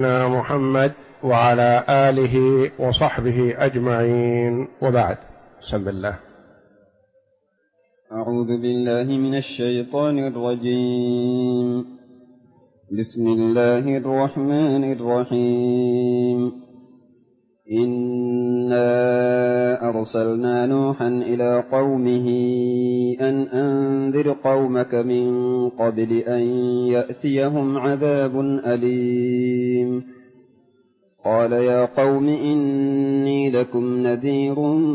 محمد وعلى آله وصحبه أجمعين، وبعد. بسم الله. أعوذ بالله من الشيطان الرجيم. بسم الله الرحمن الرحيم. إنا أرسلنا نوحا إلى قومه أن أنذر قومك من قبل أن يأتيهم عذاب أليم. قال يا قوم إني لكم نذير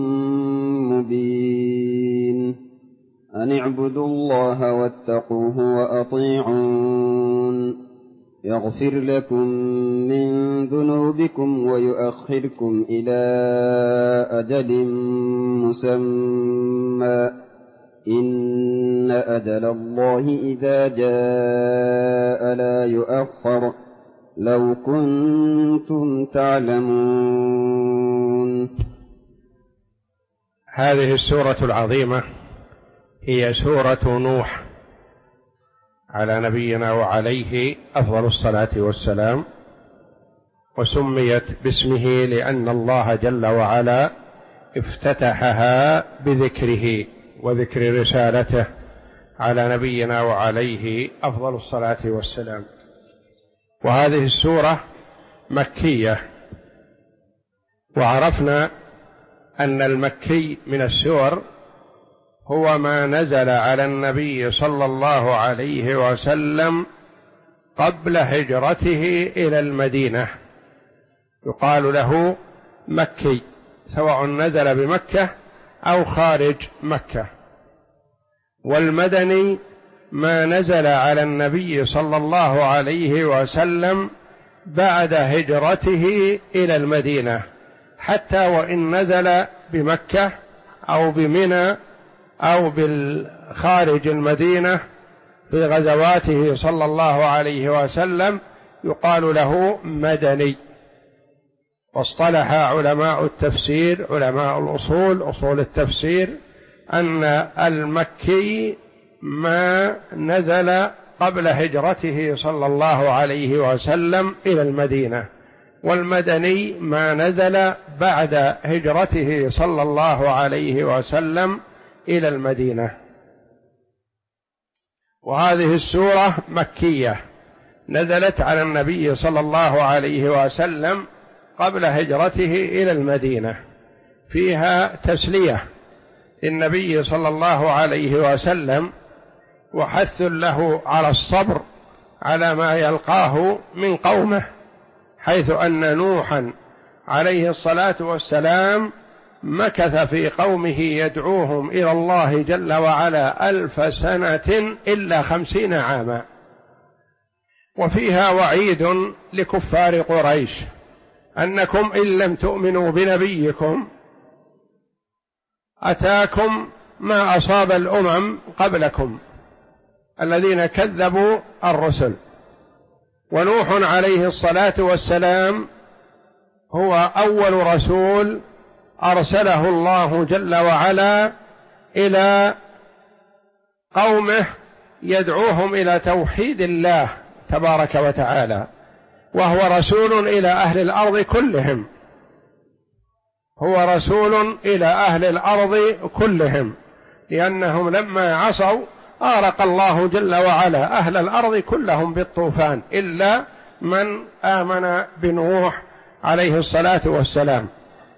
مبين. أن اعبدوا الله واتقوه وأطيعون يغفر لكم من ذنوبكم ويؤخركم إلى أجل مسمى إن أجل الله إذا جاء لا يؤخر لو كنتم تعلمون. هذه السورة العظيمة هي سورة نوح على نبينا وعليه أفضل الصلاة والسلام، وسميت باسمه لأن الله جل وعلا افتتحها بذكره وذكر رسالته على نبينا وعليه أفضل الصلاة والسلام. وهذه السورة مكية، وعرفنا أن المكي من السور هو ما نزل على النبي صلى الله عليه وسلم قبل هجرته إلى المدينة، يقال له مكي، سواء نزل بمكة أو خارج مكة. والمدني ما نزل على النبي صلى الله عليه وسلم بعد هجرته إلى المدينة، حتى وإن نزل بمكة أو بمنى أو بالخارج المدينة في غزواته صلى الله عليه وسلم يقال له مدني. واصطلح علماء التفسير، علماء الأصول، أصول التفسير، أن المكي ما نزل قبل هجرته صلى الله عليه وسلم إلى المدينة، والمدني ما نزل بعد هجرته صلى الله عليه وسلم إلى المدينة. وهذه السورة مكية نزلت على النبي صلى الله عليه وسلم قبل هجرته إلى المدينة، فيها تسلية للنبي صلى الله عليه وسلم وحث له على الصبر على ما يلقاه من قومه، حيث أن نوحا عليه الصلاة والسلام مكث في قومه يدعوهم إلى الله جل وعلا 1000 سنة إلا 50 عاما. وفيها وعيد لكفار قريش أنكم إن لم تؤمنوا بنبيكم أتاكم ما أصاب الأمم قبلكم الذين كذبوا الرسل. ونوح عليه الصلاة والسلام هو أول رسول أرسله الله جل وعلا إلى قومه يدعوهم إلى توحيد الله تبارك وتعالى، وهو رسول إلى أهل الأرض كلهم، هو رسول إلى أهل الأرض كلهم، لأنهم لما عصوا أغرق الله جل وعلا أهل الأرض كلهم بالطوفان إلا من آمن بنوح عليه الصلاة والسلام.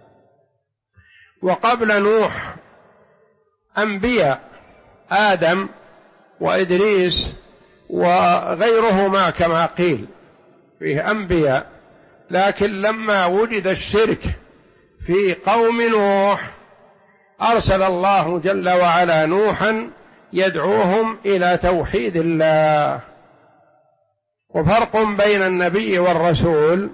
وقبل نوح أنبياء آدم وإدريس وغيرهما كما قيل، فيه أنبياء، لكن لما وجد الشرك في قوم نوح أرسل الله جل وعلا نوحا يدعوهم إلى توحيد الله. وفرق بين النبي والرسول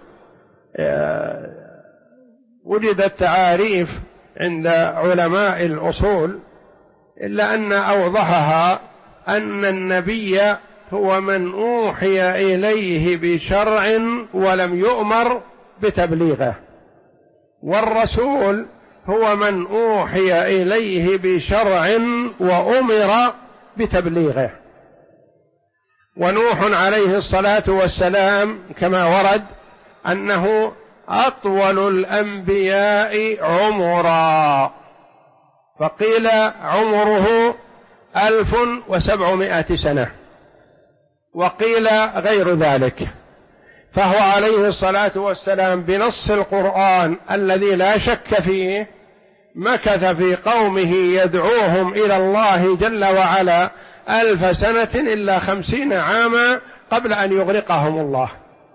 وجدت تعاريف عند علماء الأصول، إلا أن أوضحها أن النبي هو من أوحي إليه بشرع ولم يؤمر بتبليغه، والرسول هو من أوحي إليه بشرع وأمر بتبليغه. ونوح عليه الصلاة والسلام كما ورد أنه أطول الأنبياء عمرا، فقيل عمره 1700 سنة، وقيل غير ذلك. فهو عليه الصلاة والسلام بنص القرآن الذي لا شك فيه مكث في قومه يدعوهم إلى الله جل وعلا 1000 سنة إلا 50 عاما قبل أن يغرقهم الله،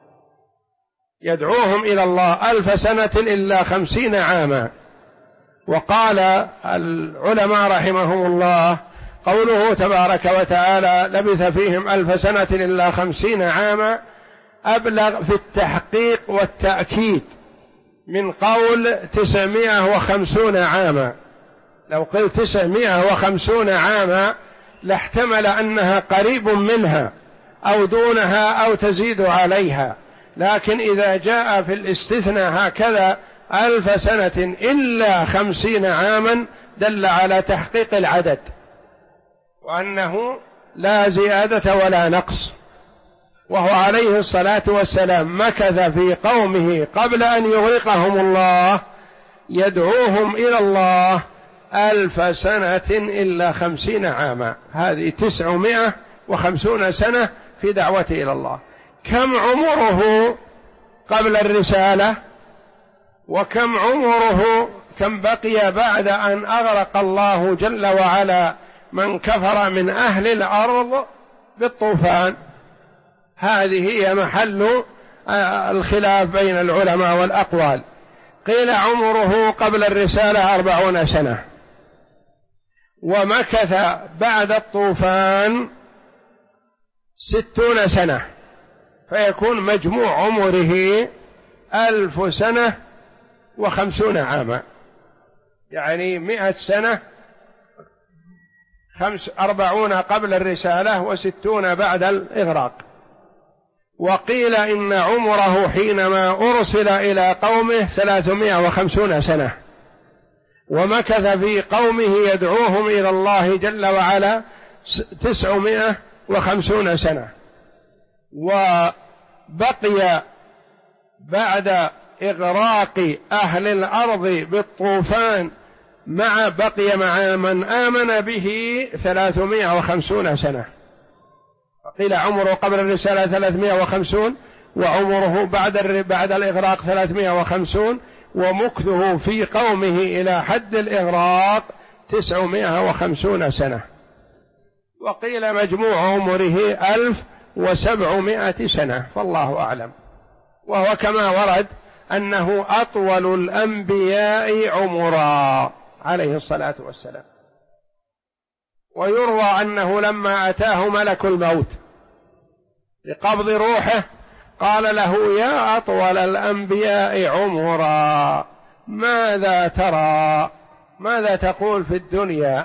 يدعوهم إلى الله 1000 سنة إلا 50 عاما. وقال العلماء رحمهم الله قوله تبارك وتعالى لبث فيهم 1000 سنة إلا 50 عاما أبلغ في التحقيق والتأكيد من قول 950 عاما. لو قلت 950 عاما لاحتمل أنها قريب منها أو دونها أو تزيد عليها، لكن إذا جاء في الاستثناء هكذا 1000 سنة إلا 50 عاما دل على تحقيق العدد، وأنه لا زيادة ولا نقص. وهو عليه الصلاة والسلام مكث في قومه قبل أن يغرقهم الله يدعوهم إلى الله 1000 سنة إلا 50 عاما، هذه 950 سنة في دعوته إلى الله. كم عمره قبل الرسالة، وكم عمره كم بقي بعد أن أغرق الله جل وعلا من كفر من أهل الأرض بالطوفان؟ هذه هي محل الخلاف بين العلماء والأقوال. قيل عمره قبل الرسالة 40 سنة، ومكث بعد الطوفان 60 سنة، فيكون مجموع عمره 1000 سنة و50 عاما، يعني 100 سنة، 40 قبل الرسالة و60 بعد الإغراق. وقيل إن عمره حينما أرسل إلى قومه 350 سنة، ومكث في قومه يدعوهم إلى الله جل وعلا 950 سنة، وبقي بعد إغراق أهل الأرض بالطوفان بقي مع من آمن به 350 سنة. قيل عمره قبل الرسالة 350، وعمره بعد الإغراق 350، ومكثه في قومه إلى حد الإغراق 950 سنة. وقيل مجموع عمره 1700 سنة، فالله أعلم. وهو كما ورد أنه أطول الأنبياء عمرا عليه الصلاة والسلام. ويروى أنه لما أتاه ملك الموت لقبض روحه قال له: يا أطول الأنبياء عمرا، ماذا ترى؟ ماذا تقول في الدنيا؟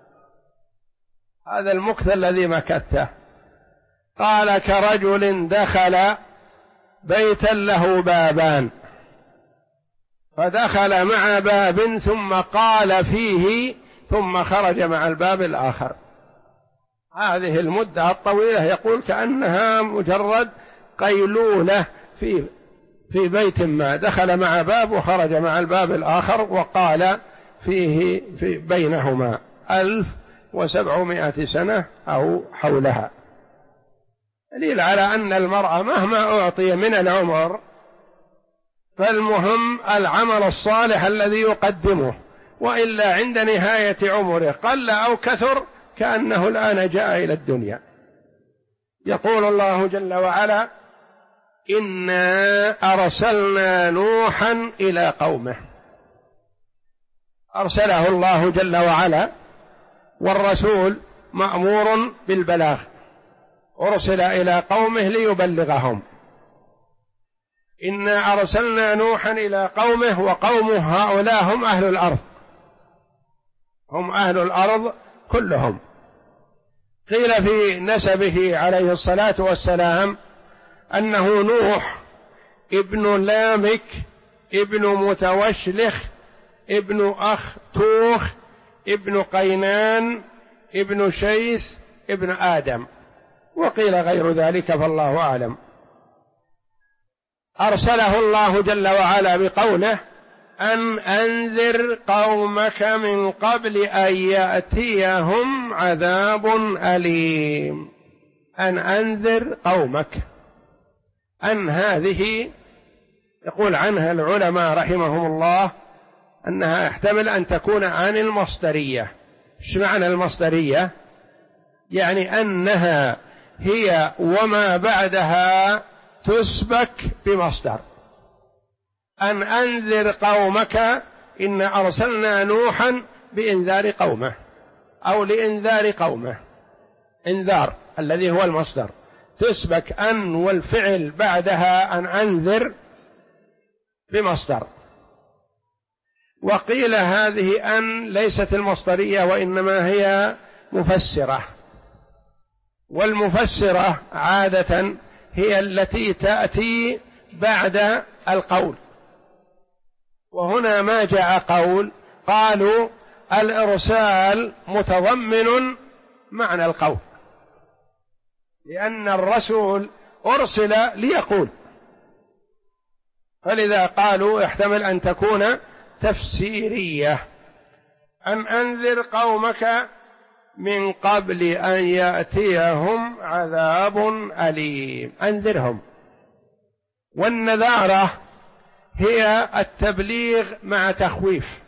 هذا المكث الذي مكثته. قال: كرجل دخل بيتا له بابان، فدخل مع باب ثم قال فيه ثم خرج مع الباب الآخر. هذه المدة الطويلة يقول كأنها مجرد قيلولة في بيت ما، دخل مع باب وخرج مع الباب الآخر، وقال فيه في بينهما 1700 سنة أو حولها. دليل على أن المرء مهما أعطي من العمر فالمهم العمل الصالح الذي يقدمه، وإلا عند نهاية عمره قل أو كثر كأنه الآن جاء إلى الدنيا. يقول الله جل وعلا: إنا أرسلنا نوحا إلى قومه. أرسله الله جل وعلا، والرسول مأمور بالبلاغ، أرسل إلى قومه ليبلغهم. إنا أرسلنا نوحا إلى قومه، وقومه هؤلاء هم أهل الأرض، هم أهل الأرض كلهم. قيل في نسبه عليه الصلاة والسلام أنه نوح ابن لامك ابن متوشلخ ابن أختوخ ابن قينان ابن شيث ابن آدم، وقيل غير ذلك فالله أعلم. أرسله الله جل وعلا بقوله أن أنذر قومك من قبل أن يأتيهم عذاب أليم. أن أنذر قومك، أن هذه يقول عنها العلماء رحمهم الله أنها يحتمل أن تكون عن المصدرية. إيش معنى المصدرية؟ يعني أنها هي وما بعدها تسبك بمصدر. أن أنذر قومك، إن أرسلنا نوحا بإنذار قومه أو لإنذار قومه، إنذار الذي هو المصدر، تسبك أن والفعل بعدها أن أنذر بمصدر. وقيل هذه أن ليست المصدرية وإنما هي مفسرة، والمفسرة عادة هي التي تأتي بعد القول. وهنا ما جاء قول، قالوا الإرسال متضمن معنى القول، لأن الرسول أرسل ليقول، فلذا قالوا يحتمل أن تكون تفسيرية. أن أنذر قومك من قبل أن يأتيهم عذاب أليم، أنذرهم. والنذارة هي التبليغ مع تخويف،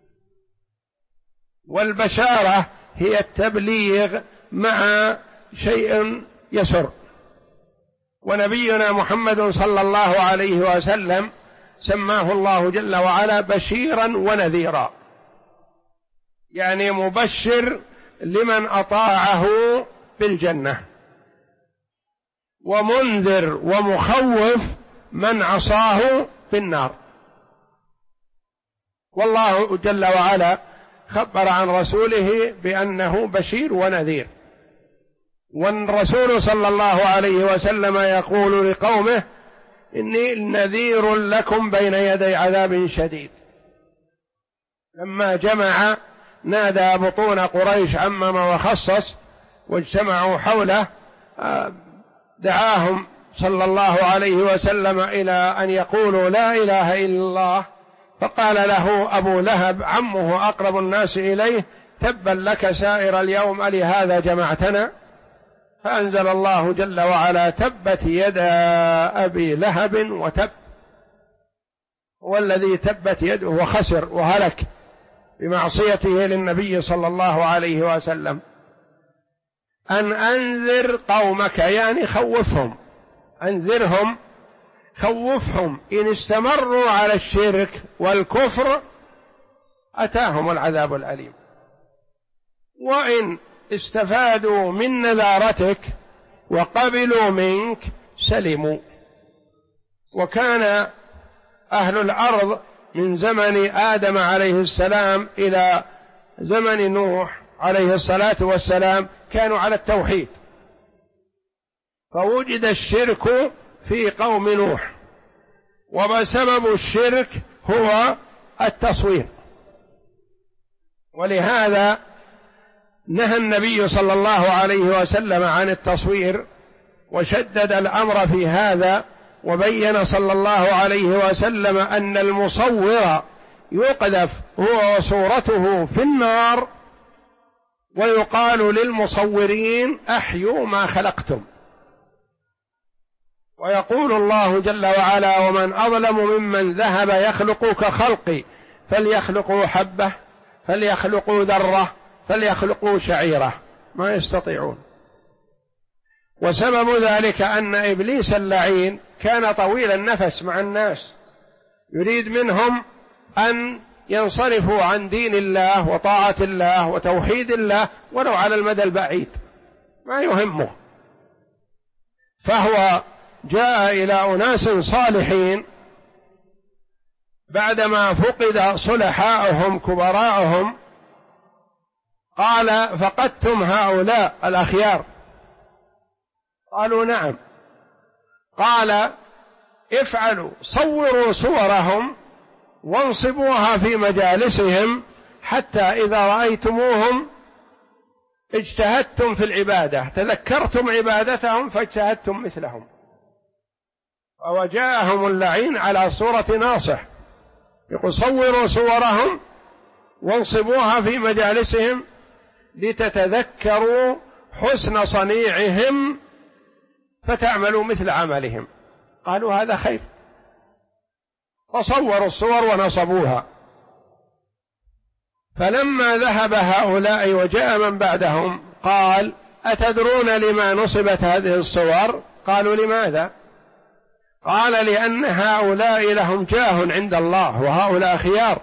والبشارة هي التبليغ مع شيء يسر. ونبينا محمد صلى الله عليه وسلم سماه الله جل وعلا بشيرا ونذيرا، يعني مبشر لمن أطاعه بالجنة، ومنذر ومخوف من عصاه بالنار. والله جل وعلا خبر عن رسوله بأنه بشير ونذير. والرسول صلى الله عليه وسلم يقول لقومه إني نذير لكم بين يدي عذاب شديد. لما جمع نادى بطون قريش عمم وخصص واجتمعوا حوله، دعاهم صلى الله عليه وسلم إلى أن يقولوا لا إله إلا الله، فقال له أبو لهب عمه أقرب الناس إليه تبا لك سائر اليوم ألهذا جمعتنا؟ فأنزل الله جل وعلا تبت يدا أبي لهب وتب، هو الذي تبت يده وخسر وهلك بمعصيته للنبي صلى الله عليه وسلم. أن أنذر قومك يعني خوفهم، أنذرهم خوفهم، إن استمروا على الشرك والكفر أتاهم العذاب الأليم، وإن استفادوا من نذارتك وقبلوا منك سلموا. وكان أهل الأرض من زمن آدم عليه السلام إلى زمن نوح عليه الصلاة والسلام كانوا على التوحيد، فوجد الشرك في قوم نوح، وسبب الشرك هو التصوير. ولهذا نهى النبي صلى الله عليه وسلم عن التصوير وشدد الأمر في هذا، وبين صلى الله عليه وسلم أن المصور يقذف هو وصورته في النار، ويقال للمصورين أحيوا ما خلقتم. ويقول الله جل وعلا ومن أظلم ممن ذهب يخلق كخلقي فليخلقوا حبة فليخلقوا ذرة فليخلقوا شعيرة، ما يستطيعون. وسبب ذلك أن إبليس اللعين كان طويل النفس مع الناس، يريد منهم أن ينصرفوا عن دين الله وطاعة الله وتوحيد الله ولو على المدى البعيد، ما يهمه. فهو جاء إلى أناس صالحين بعدما فقد صلحاؤهم كبراءهم، قال فقدتم هؤلاء الأخيار؟ قالوا نعم. قال افعلوا، صوروا صورهم وانصبوها في مجالسهم حتى إذا رأيتموهم اجتهدتم في العبادة، تذكرتم عبادتهم فاجتهدتم مثلهم. وجاءهم اللعين على صورة ناصح، يقول صوروا صورهم وانصبوها في مجالسهم لتتذكروا حسن صنيعهم فتعملوا مثل عملهم. قالوا هذا خير، فصوروا الصور ونصبوها. فلما ذهب هؤلاء وجاء من بعدهم قال أتدرون لما نصبت هذه الصور؟ قالوا لماذا؟ قال لأن هؤلاء لهم جاه عند الله وهؤلاء خيار،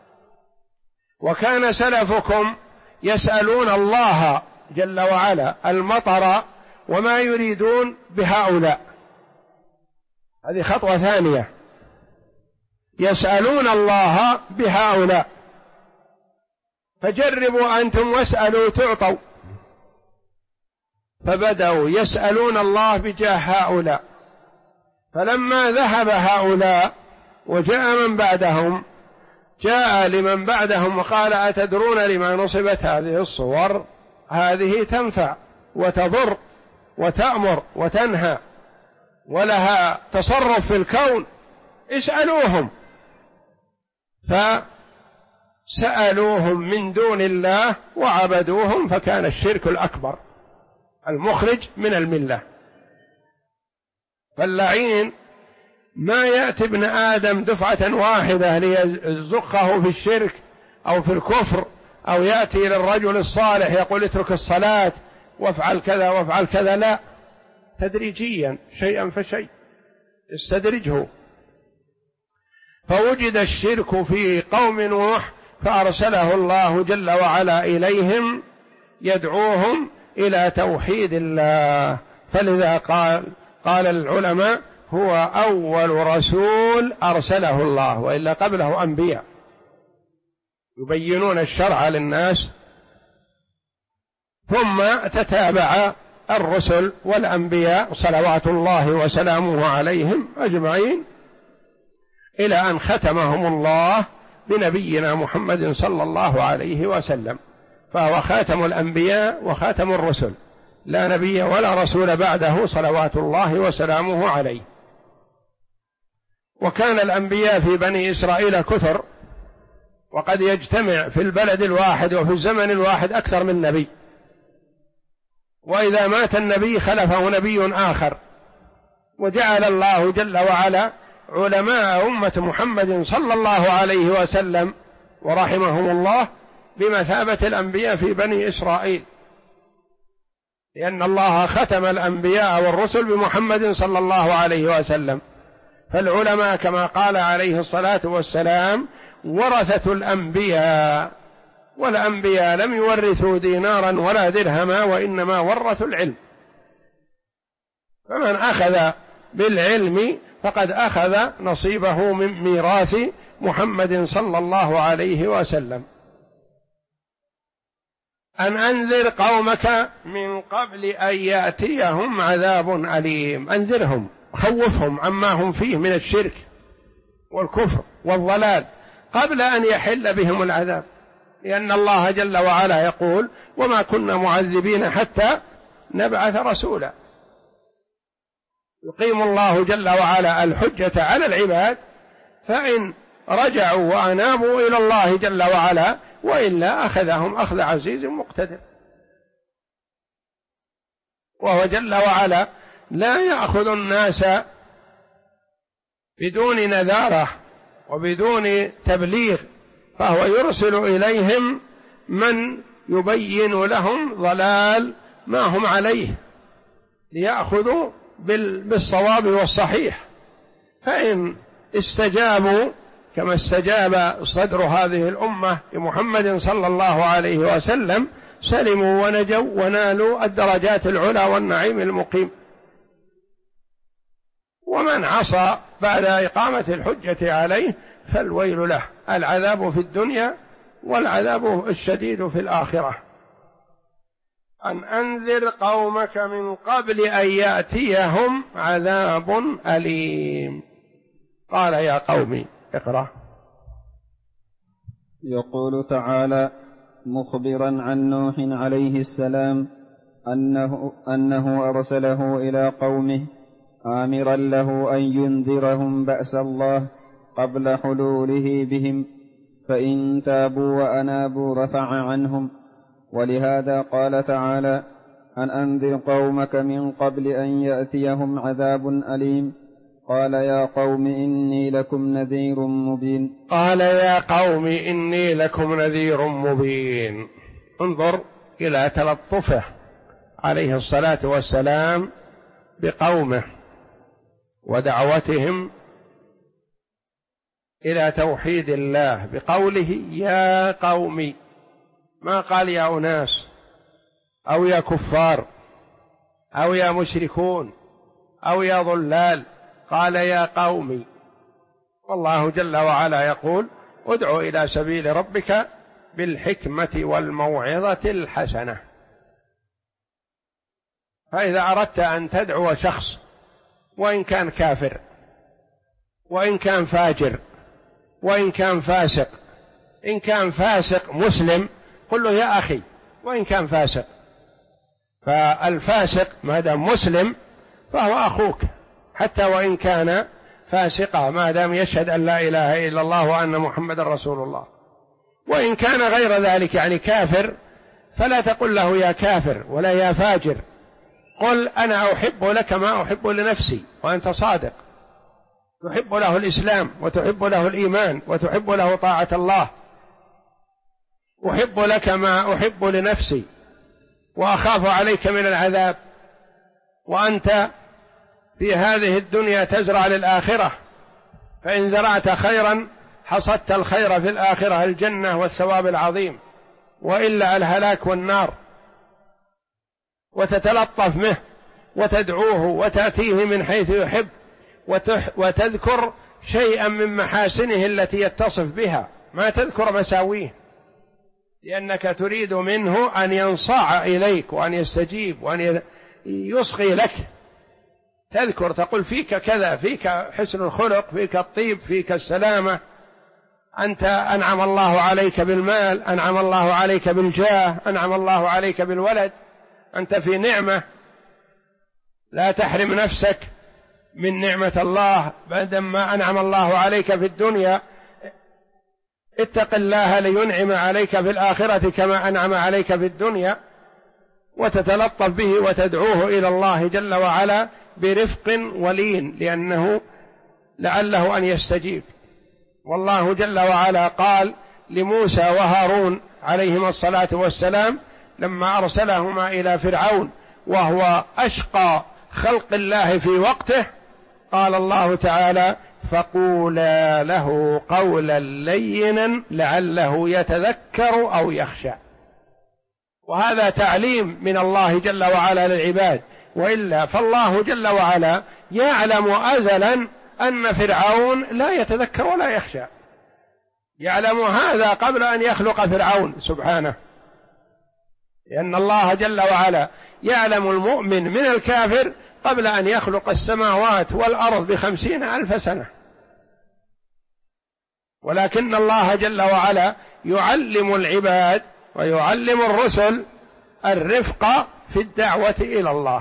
وكان سلفكم يسألون الله جل وعلا المطر وما يريدون بهؤلاء. هذه خطوة ثانية، يسألون الله بهؤلاء، فجربوا أنتم واسألوا تعطوا. فبدأوا يسألون الله بجاه هؤلاء، فلما ذهب هؤلاء وجاء من بعدهم جاء لمن بعدهم وقال أتدرون لما نصبت هذه الصور؟ هذه تنفع وتضر وتأمر وتنهى ولها تصرف في الكون، اسألوهم. فسألوهم من دون الله وعبدوهم، فكان الشرك الأكبر المخرج من الملة. فاللعين ما يأتي ابن آدم دفعة واحدة ليزخه في الشرك أو في الكفر، أو يأتي للرجل الصالح يقول اترك الصلاة وافعل كذا وافعل كذا، لا، تدريجيا شيئا فشيء استدرجه. فوجد الشرك في قوم نوح فأرسله الله جل وعلا إليهم يدعوهم إلى توحيد الله. فلذا قال العلماء هو أول رسول أرسله الله، وإلا قبله أنبياء يبينون الشرع للناس، ثم تتابع الرسل والأنبياء صلوات الله وسلامه عليهم أجمعين إلى أن ختمهم الله بنبينا محمد صلى الله عليه وسلم، فهو خاتم الأنبياء وخاتم الرسل، لا نبي ولا رسول بعده صلوات الله وسلامه عليه. وكان الأنبياء في بني إسرائيل كثر، وقد يجتمع في البلد الواحد وفي الزمن الواحد أكثر من نبي، وإذا مات النبي خلفه نبي آخر. وجعل الله جل وعلا علماء أمة محمد صلى الله عليه وسلم ورحمهم الله بمثابة الأنبياء في بني إسرائيل، لأن الله ختم الأنبياء والرسل بمحمد صلى الله عليه وسلم. فالعلماء كما قال عليه الصلاة والسلام ورثة الأنبياء، والأنبياء لم يورثوا دينارا ولا درهما، وإنما ورثوا العلم. فمن أخذ بالعلم فقد أخذ نصيبه من ميراث محمد صلى الله عليه وسلم. أن أنذر قومك من قبل أن يأتيهم عذاب أليم، أنذرهم خوفهم عما هم فيه من الشرك والكفر والضلال قبل أن يحل بهم العذاب، لأن الله جل وعلا يقول وما كنا معذبين حتى نبعث رسولا. يقيم الله جل وعلا الحجة على العباد، فإن رجعوا وأنابوا إلى الله جل وعلا، وإلا أخذهم أخذ عزيز مقتدر. وهو جل وعلا لا يأخذ الناس بدون نذارة وبدون تبليغ، فهو يرسل إليهم من يبين لهم ضلال ما هم عليه ليأخذوا بالصواب والصحيح. فإن استجابوا كما استجاب صدر هذه الأمة لمحمد صلى الله عليه وسلم سلموا ونجوا ونالوا الدرجات العلى والنعيم المقيم. ومن عصى بعد إقامة الحجة عليه فالويل له، العذاب في الدنيا والعذاب الشديد في الآخرة. أن أنذر قومك من قبل أن يأتيهم عذاب أليم. قال يا قوم اقرأ. يقول تعالى مخبرا عن نوح عليه السلام أنه أرسله إلى قومه آمرا له أن ينذرهم بأس الله قبل حلوله بهم، فإن تابوا وأنابوا رفع عنهم. ولهذا قال تعالى: أن أنذر قومك من قبل أن يأتيهم عذاب أليم. قال يا قوم إني لكم نذير مبين. قال يا قوم إني لكم نذير مبين. انظر إلى تلطفه عليه الصلاة والسلام بقومه ودعوتهم إلى توحيد الله بقوله يا قوم، ما قال يا أناس أو يا كفار أو يا مشركون أو يا ضلال، قال يا قوم. والله جل وعلا يقول: ادع إلى سبيل ربك بالحكمة والموعظة الحسنة. فإذا أردت أن تدعو شخص وإن كان كافر وإن كان فاجر وإن كان فاسق، إن كان فاسق مسلم قل له يا أخي، وإن كان فاسق، فالفاسق ما دام مسلم فهو أخوك حتى وإن كان فاسقا، ما دام يشهد أن لا إله إلا الله وأن محمد رسول الله. وإن كان غير ذلك يعني كافر فلا تقل له يا كافر ولا يا فاجر، قل أنا أحب لك ما أحب لنفسي، وأنت صادق، تحب له الإسلام وتحب له الإيمان وتحب له طاعة الله. أحب لك ما أحب لنفسي وأخاف عليك من العذاب، وأنت في هذه الدنيا تزرع للآخرة، فإن زرعت خيرا حصدت الخير في الآخرة، الجنة والثواب العظيم، وإلا الهلاك والنار. وتتلطف به وتدعوه وتأتيه من حيث يحب، وتذكر شيئا من محاسنه التي يتصف بها، ما تذكر مساويه، لأنك تريد منه أن ينصاع إليك وأن يستجيب وأن يصغي لك. تذكر تقول فيك كذا، فيك حسن الخلق، فيك الطيب، فيك السلامة، أنت أنعم الله عليك بالمال، أنعم الله عليك بالجاه، أنعم الله عليك بالولد، أنت في نعمة، لا تحرم نفسك من نعمة الله بعدما أنعم الله عليك في الدنيا. اتق الله لينعم عليك في الآخرة كما أنعم عليك في الدنيا. وتتلطف به وتدعوه إلى الله جل وعلا برفق ولين، لأنه لعله أن يستجيب. والله جل وعلا قال لموسى وهارون عليهما الصلاة والسلام لما أرسلهما إلى فرعون وهو أشقى خلق الله في وقته، قال الله تعالى: فقولا له قولا لينا لعله يتذكر أو يخشى. وهذا تعليم من الله جل وعلا للعباد، وإلا فالله جل وعلا يعلم أزلا أن فرعون لا يتذكر ولا يخشى، يعلم هذا قبل أن يخلق فرعون سبحانه، لأن الله جل وعلا يعلم المؤمن من الكافر قبل أن يخلق السماوات والأرض 50,000 سنة. ولكن الله جل وعلا يعلم العباد ويعلم الرسل الرفق في الدعوة إلى الله.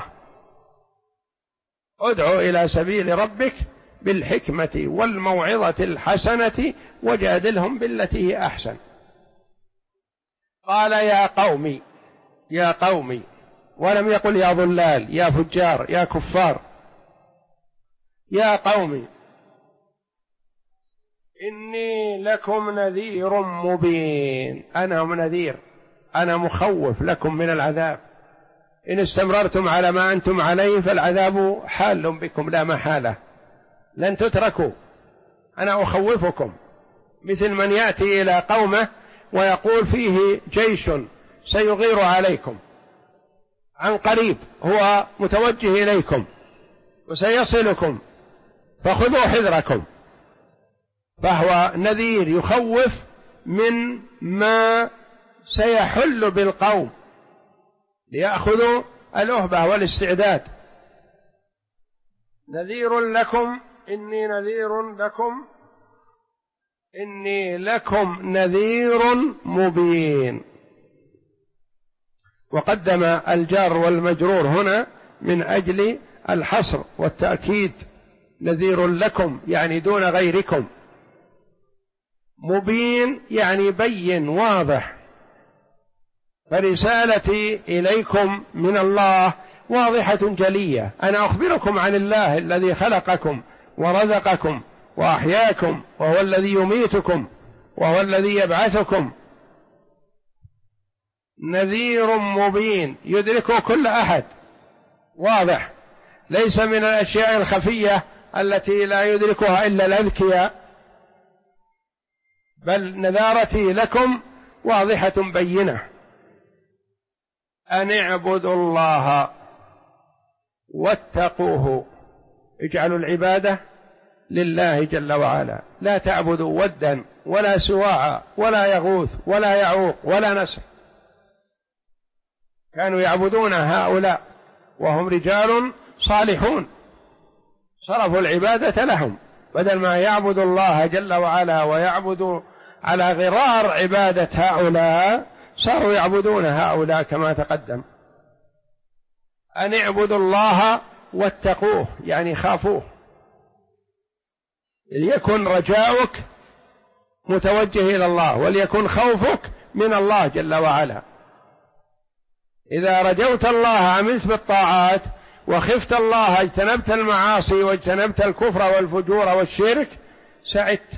ادع إلى سبيل ربك بالحكمة والموعظة الحسنة وجادلهم بالتي هي أحسن. قال يا قوم، يا قوم، ولم يقل يا ضلال، يا فجار، يا كفار. يا قوم إني لكم نذير مبين، أنا نذير، أنا مخوف لكم من العذاب. إن استمررتم على ما أنتم عليه فالعذاب حال بكم لا محالة، لن تتركوا، أنا أخوفكم. مثل من يأتي إلى قومه ويقول فيه جيش سيغير عليكم عن قريب، هو متوجه إليكم وسيصلكم فخذوا حذركم. فهو نذير يخوف من ما سيحل بالقوم ليأخذوا الأهبة والاستعداد. نذير لكم إني نذير لكم إني لكم نذير مبين. وقدم الجار والمجرور هنا من أجل الحصر والتأكيد، نذير لكم يعني دون غيركم، مبين يعني بين واضح. فرسالتي إليكم من الله واضحة جلية، أنا أخبركم عن الله الذي خلقكم ورزقكم وأحياكم، وهو الذي يميتكم وهو الذي يبعثكم. نذير مبين يدركه كل أحد، واضح، ليس من الأشياء الخفية التي لا يدركها إلا الأذكياء، بل نذارتي لكم واضحة بينة. أن اعبدوا الله واتقوه، اجعلوا العبادة لله جل وعلا، لا تعبدوا ودا ولا سواعا ولا يغوث ولا يعوق ولا نسر. كانوا يعبدون هؤلاء وهم رجال صالحون، صرفوا العبادة لهم، بدل ما يعبدوا الله جل وعلا ويعبدوا على غرار عبادة هؤلاء، صاروا يعبدون هؤلاء كما تقدم. أن اعبدوا الله واتقوه يعني خافوه، ليكن رجاؤك متوجه إلى الله، وليكن خوفك من الله جل وعلا. إذا رجوت الله عملت بالطاعات، وخفت الله اجتنبت المعاصي واجتنبت الكفر والفجور والشرك، سعدت.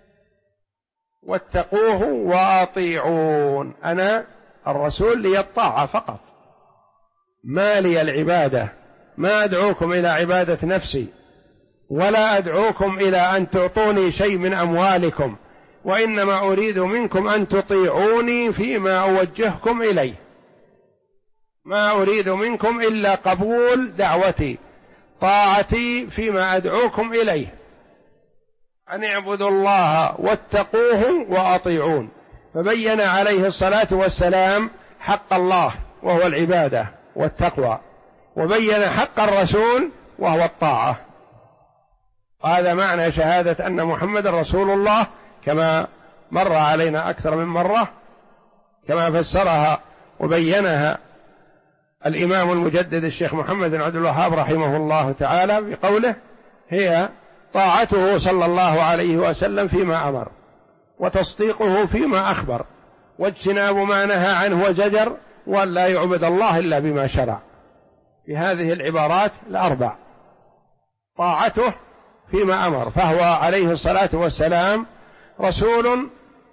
واتقوه وأطيعون، أنا الرسول لي الطاعة فقط، ما لي العبادة، ما أدعوكم إلى عبادة نفسي، ولا أدعوكم إلى أن تعطوني شيء من أموالكم، وإنما أريد منكم أن تطيعوني فيما أوجهكم إليه، ما أريد منكم إلا قبول دعوتي، طاعتي فيما أدعوكم إليه. أن اعبدوا الله واتقوه وأطيعون، فبين عليه الصلاة والسلام حق الله وهو العبادة والتقوى، وبين حق الرسول وهو الطاعة. هذا معنى شهادة أن محمد رسول الله كما مر علينا أكثر من مرة، كما فسرها وبينها الإمام المجدد الشيخ محمد بن عبد الوهاب رحمه الله تعالى بقوله: هي طاعته صلى الله عليه وسلم فيما أمر، وتصديقه فيما أخبر، واجتناب ما نهى عنه وزجر، وأن لا يعبد الله إلا بما شرع. في هذه العبارات الأربع: طاعته فيما أمر، فهو عليه الصلاة والسلام رسول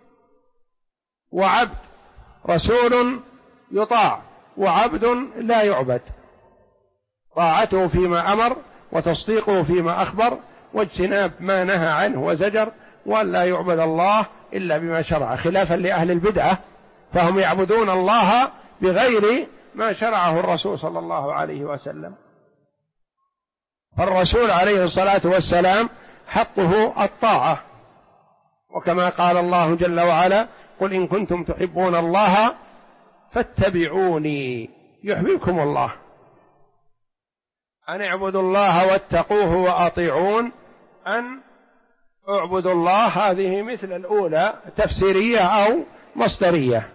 وعبد، رسول يطاع وعبد لا يعبد. طاعته فيما أمر، وتصديقه فيما أخبر، واجتناب ما نهى عنه وزجر، وأن لا يعبد الله إلا بما شرع، خلافا لأهل البدعة، فهم يعبدون الله بغير ما شرعه الرسول صلى الله عليه وسلم. فالرسول عليه الصلاة والسلام حقه الطاعة، وكما قال الله جل وعلا: قل إن كنتم تحبون الله فاتبعوني يحببكم الله. أن اعبدوا الله واتقوه وأطيعون، أن اعبدوا الله هذه مثل الأولى تفسيرية أو مصدرية،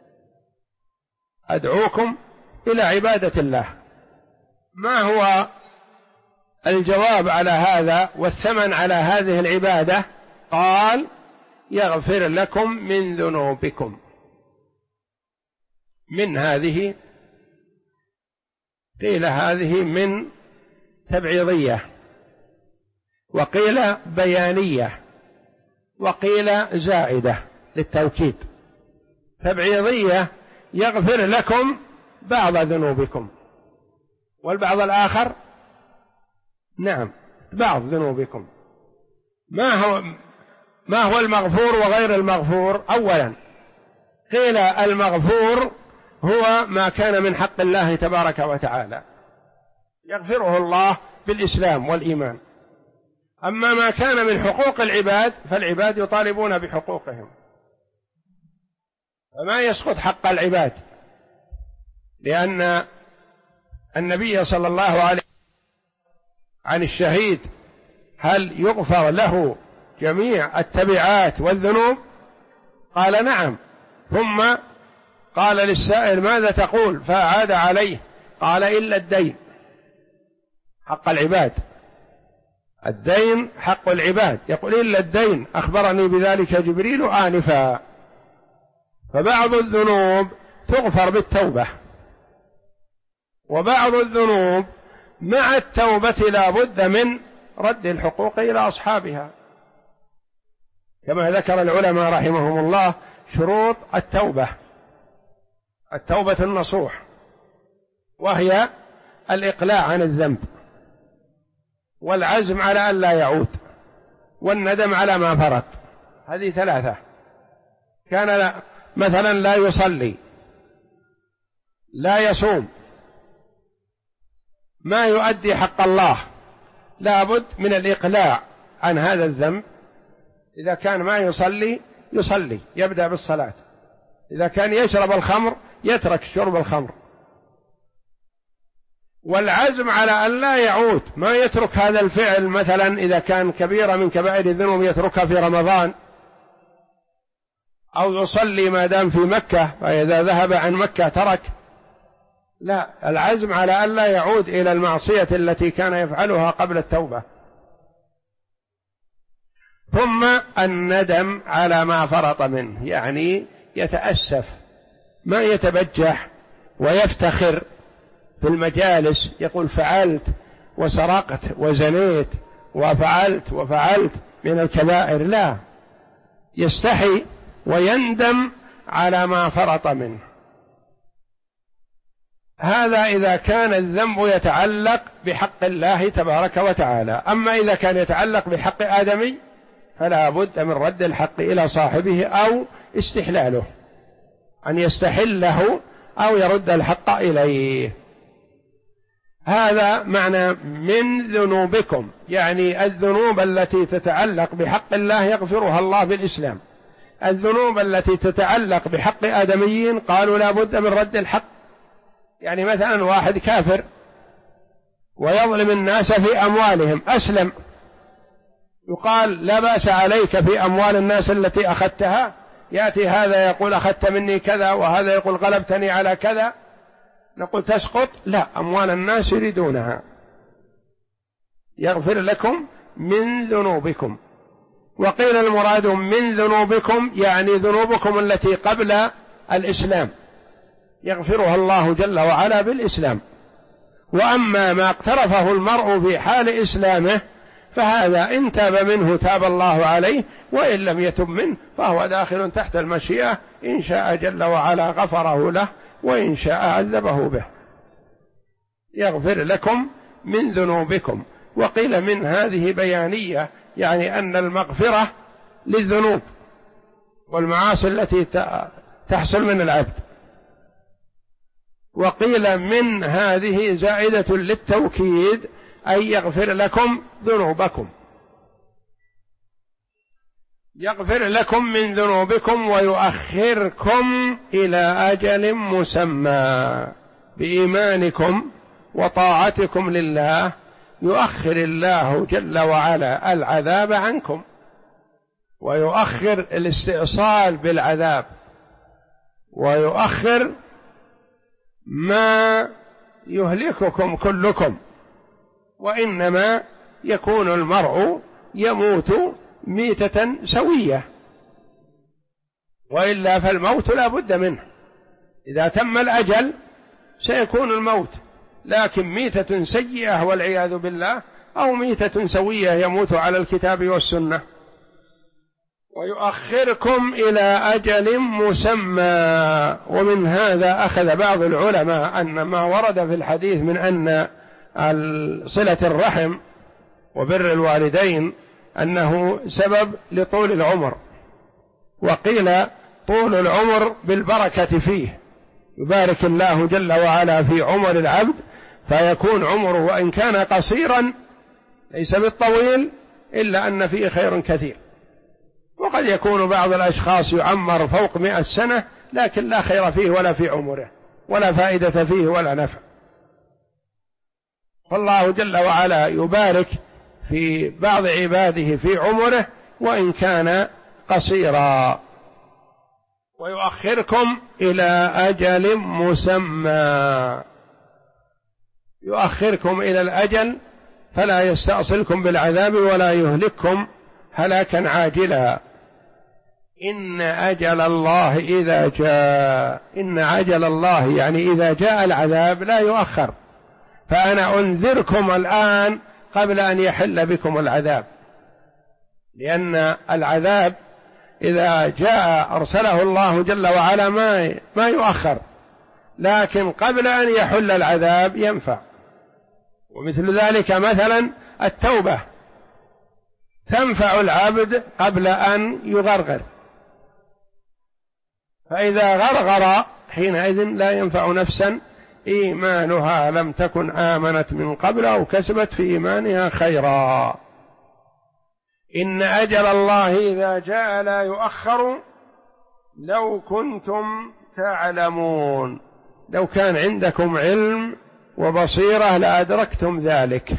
أدعوكم إلى عبادة الله. ما هو الجواب على هذا والثمن على هذه العبادة؟ قال: يغفر لكم من ذنوبكم. من هذه قيل هذه من تبعيضية، وقيل بيانية، وقيل زائدة للتوكيد. تبعيضية يغفر لكم بعض ذنوبكم، والبعض الآخر نعم بعض ذنوبكم. ما هو المغفور وغير المغفور؟ أولا قيل المغفور هو ما كان من حق الله تبارك وتعالى، يغفره الله بالإسلام والإيمان. أما ما كان من حقوق العباد فالعباد يطالبون بحقوقهم، فما يسقط حق العباد، لأن النبي صلى الله عليه وسلم عن الشهيد: هل يغفر له جميع التبعات والذنوب؟ قال: نعم. ثم قال للسائل: ماذا تقول؟ فأعاد عليه قال: إلا الدين. حق العباد، الدين حق العباد. يقول إلا الدين، أخبرني بذلك جبريل آنفا. فبعض الذنوب تغفر بالتوبة، وبعض الذنوب مع التوبة لا بد من رد الحقوق إلى أصحابها، كما ذكر العلماء رحمهم الله شروط التوبة: التوبة النصوح، وهي الإقلاع عن الذنب، والعزم على أن لا يعود، والندم على ما فرط. هذه ثلاثة. كان مثلا لا يصلي، لا يصوم، ما يؤدي حق الله، لا بد من الإقلاع عن هذا الذنب. إذا كان ما يصلي يبدأ بالصلاة، إذا كان يشرب الخمر يترك شرب الخمر، والعزم على أن لا يعود، ما يترك هذا الفعل. مثلا إذا كان كبيرة من كبائر الذنوب يتركها في رمضان، أو يصلي ما دام في مكة، فإذا ذهب عن مكة ترك. لا، العزم على أن لا يعود إلى المعصية التي كان يفعلها قبل التوبة. ثم الندم على ما فرط منه، يعني يتأسف، ما يتبجح ويفتخر في المجالس يقول فعلت وسرقت وزنيت وفعلت من الكبائر. لا، يستحي ويندم على ما فرط منه. هذا إذا كان الذنب يتعلق بحق الله تبارك وتعالى. أما إذا كان يتعلق بحق آدمي فلا بد من رد الحق إلى صاحبه أو استحلاله، أن يستحله أو يرد الحق إليه. هذا معنى من ذنوبكم، يعني الذنوب التي تتعلق بحق الله يغفرها الله بالإسلام. الذنوب التي تتعلق بحق آدميين قالوا لا بد من رد الحق. يعني مثلا واحد كافر ويظلم الناس في أموالهم، أسلم، يقال لا بأس عليك في أموال الناس التي أخذتها. يأتي هذا يقول أخذت مني كذا، وهذا يقول غلبتني على كذا، نقول تسقط؟ لا، أموال الناس يريدونها. يغفر لكم من ذنوبكم. وقيل المراد من ذنوبكم يعني ذنوبكم التي قبل الإسلام، يغفرها الله جل وعلا بالإسلام. وأما ما اقترفه المرء في حال إسلامه فهذا إن تاب منه تاب الله عليه، وإن لم يتب منه فهو داخل تحت المشيئة، إن شاء جل وعلا غفره له، وإن شاء عذبه به. يغفر لكم من ذنوبكم. وقيل من هذه بيانية، يعني أن المغفرة للذنوب والمعاصي التي تحصل من العبد. وقيل من هذه زائدة للتوكيد، أي يغفر لكم ذنوبكم، يغفر لكم من ذنوبكم ويؤخركم إلى أجل مسمى. بإيمانكم وطاعتكم لله يؤخر الله جل وعلا العذاب عنكم، ويؤخر الاستئصال بالعذاب، ويؤخر ما يهلككم كلكم. وإنما يكون المرء يموت ميتة سوية، وإلا فالموت لا بد منه. إذا تم الأجل سيكون الموت، لكن ميتة سيئة والعياذ بالله، أو ميتة سوية يموت على الكتاب والسنة. ويؤخركم إلى أجل مسمى. ومن هذا أخذ بعض العلماء أن ما ورد في الحديث من أن صلة الرحم وبر الوالدين أنه سبب لطول العمر. وقيل طول العمر بالبركة فيه، يبارك الله جل وعلا في عمر العبد، فيكون عمره وإن كان قصيرا ليس بالطويل إلا أن فيه خير كثير. وقد يكون بعض الأشخاص يعمر فوق 100 سنة لكن لا خير فيه ولا في عمره، ولا فائدة فيه ولا نفع. فالله جل وعلا يبارك في بعض عباده في عمره وإن كان قصيرا. ويؤخركم إلى أجل مسمى، يؤخركم إلى الأجل فلا يستأصلكم بالعذاب ولا يهلككم هلاكا عاجلا. إن أجل الله إذا جاء، إن أجل الله يعني إذا جاء العذاب لا يؤخر، فأنا أنذركم الآن قبل أن يحل بكم العذاب، لأن العذاب إذا جاء أرسله الله جل وعلا ما يؤخر، لكن قبل أن يحل العذاب ينفع. ومثل ذلك مثلا التوبة تنفع العبد قبل أن يغرغر، فإذا غرغر حينئذ لا ينفع نفسا إيمانها لم تكن آمنت من قبل أو كسبت في إيمانها خيرا. إن أجل الله إذا جاء لا يؤخر لو كنتم تعلمون، لو كان عندكم علم وبصيرة لأدركتم ذلك،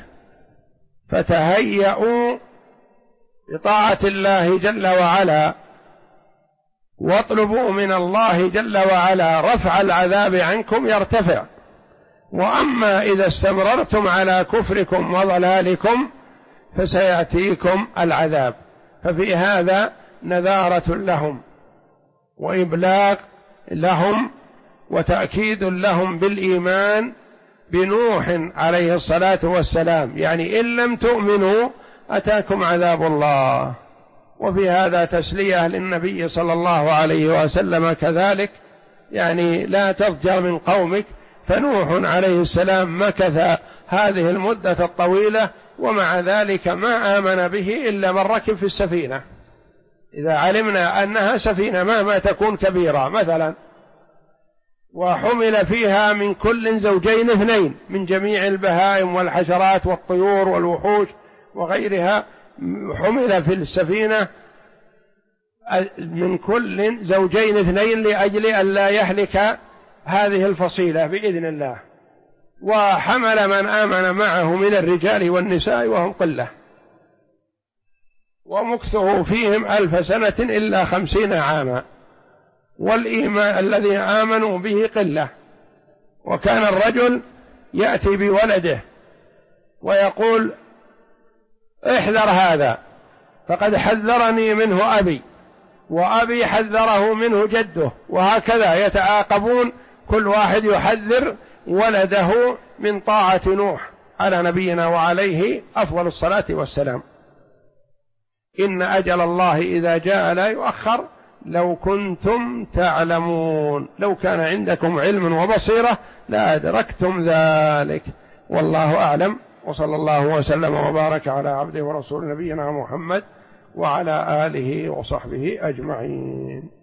فتهيئوا بطاعة الله جل وعلا واطلبوا من الله جل وعلا رفع العذاب عنكم يرتفع. وأما إذا استمررتم على كفركم وضلالكم فسيأتيكم العذاب. ففي هذا نذارة لهم وإبلاغ لهم وتأكيد لهم بالإيمان بنوح عليه الصلاة والسلام، يعني إن لم تؤمنوا أتاكم عذاب الله. وفي هذا تسلية للنبي صلى الله عليه وسلم كذلك، يعني لا تضجر من قومك. فنوح عليه السلام مكث هذه المدة الطويلة ومع ذلك ما آمن به إلا من ركب في السفينة. إذا علمنا أنها سفينة مهما تكون كبيرة مثلا وحمل فيها من كل زوجين اثنين من جميع البهائم والحشرات والطيور والوحوش وغيرها، حمل في السفينة من كل زوجين اثنين لأجل أن لا يهلك هذه الفصيلة بإذن الله، وحمل من آمن معه من الرجال والنساء وهم قلة، ومكثه فيهم 1000 سنة إلا 50 عاما، والإيمان الذي آمنوا به قلة. وكان الرجل يأتي بولده ويقول احذر هذا فقد حذرني منه أبي، وأبي حذره منه جده، وهكذا يتعاقبون، كل واحد يحذر ولده من طاعة نوح على نبينا وعليه أفضل الصلاة والسلام. إن أجل الله إذا جاء لا يؤخر لو كنتم تعلمون، لو كان عندكم علم وبصيرة لأدركتم ذلك. والله أعلم، وصلى الله وسلم وبارك على عبده ورسول نبينا محمد وعلى آله وصحبه أجمعين.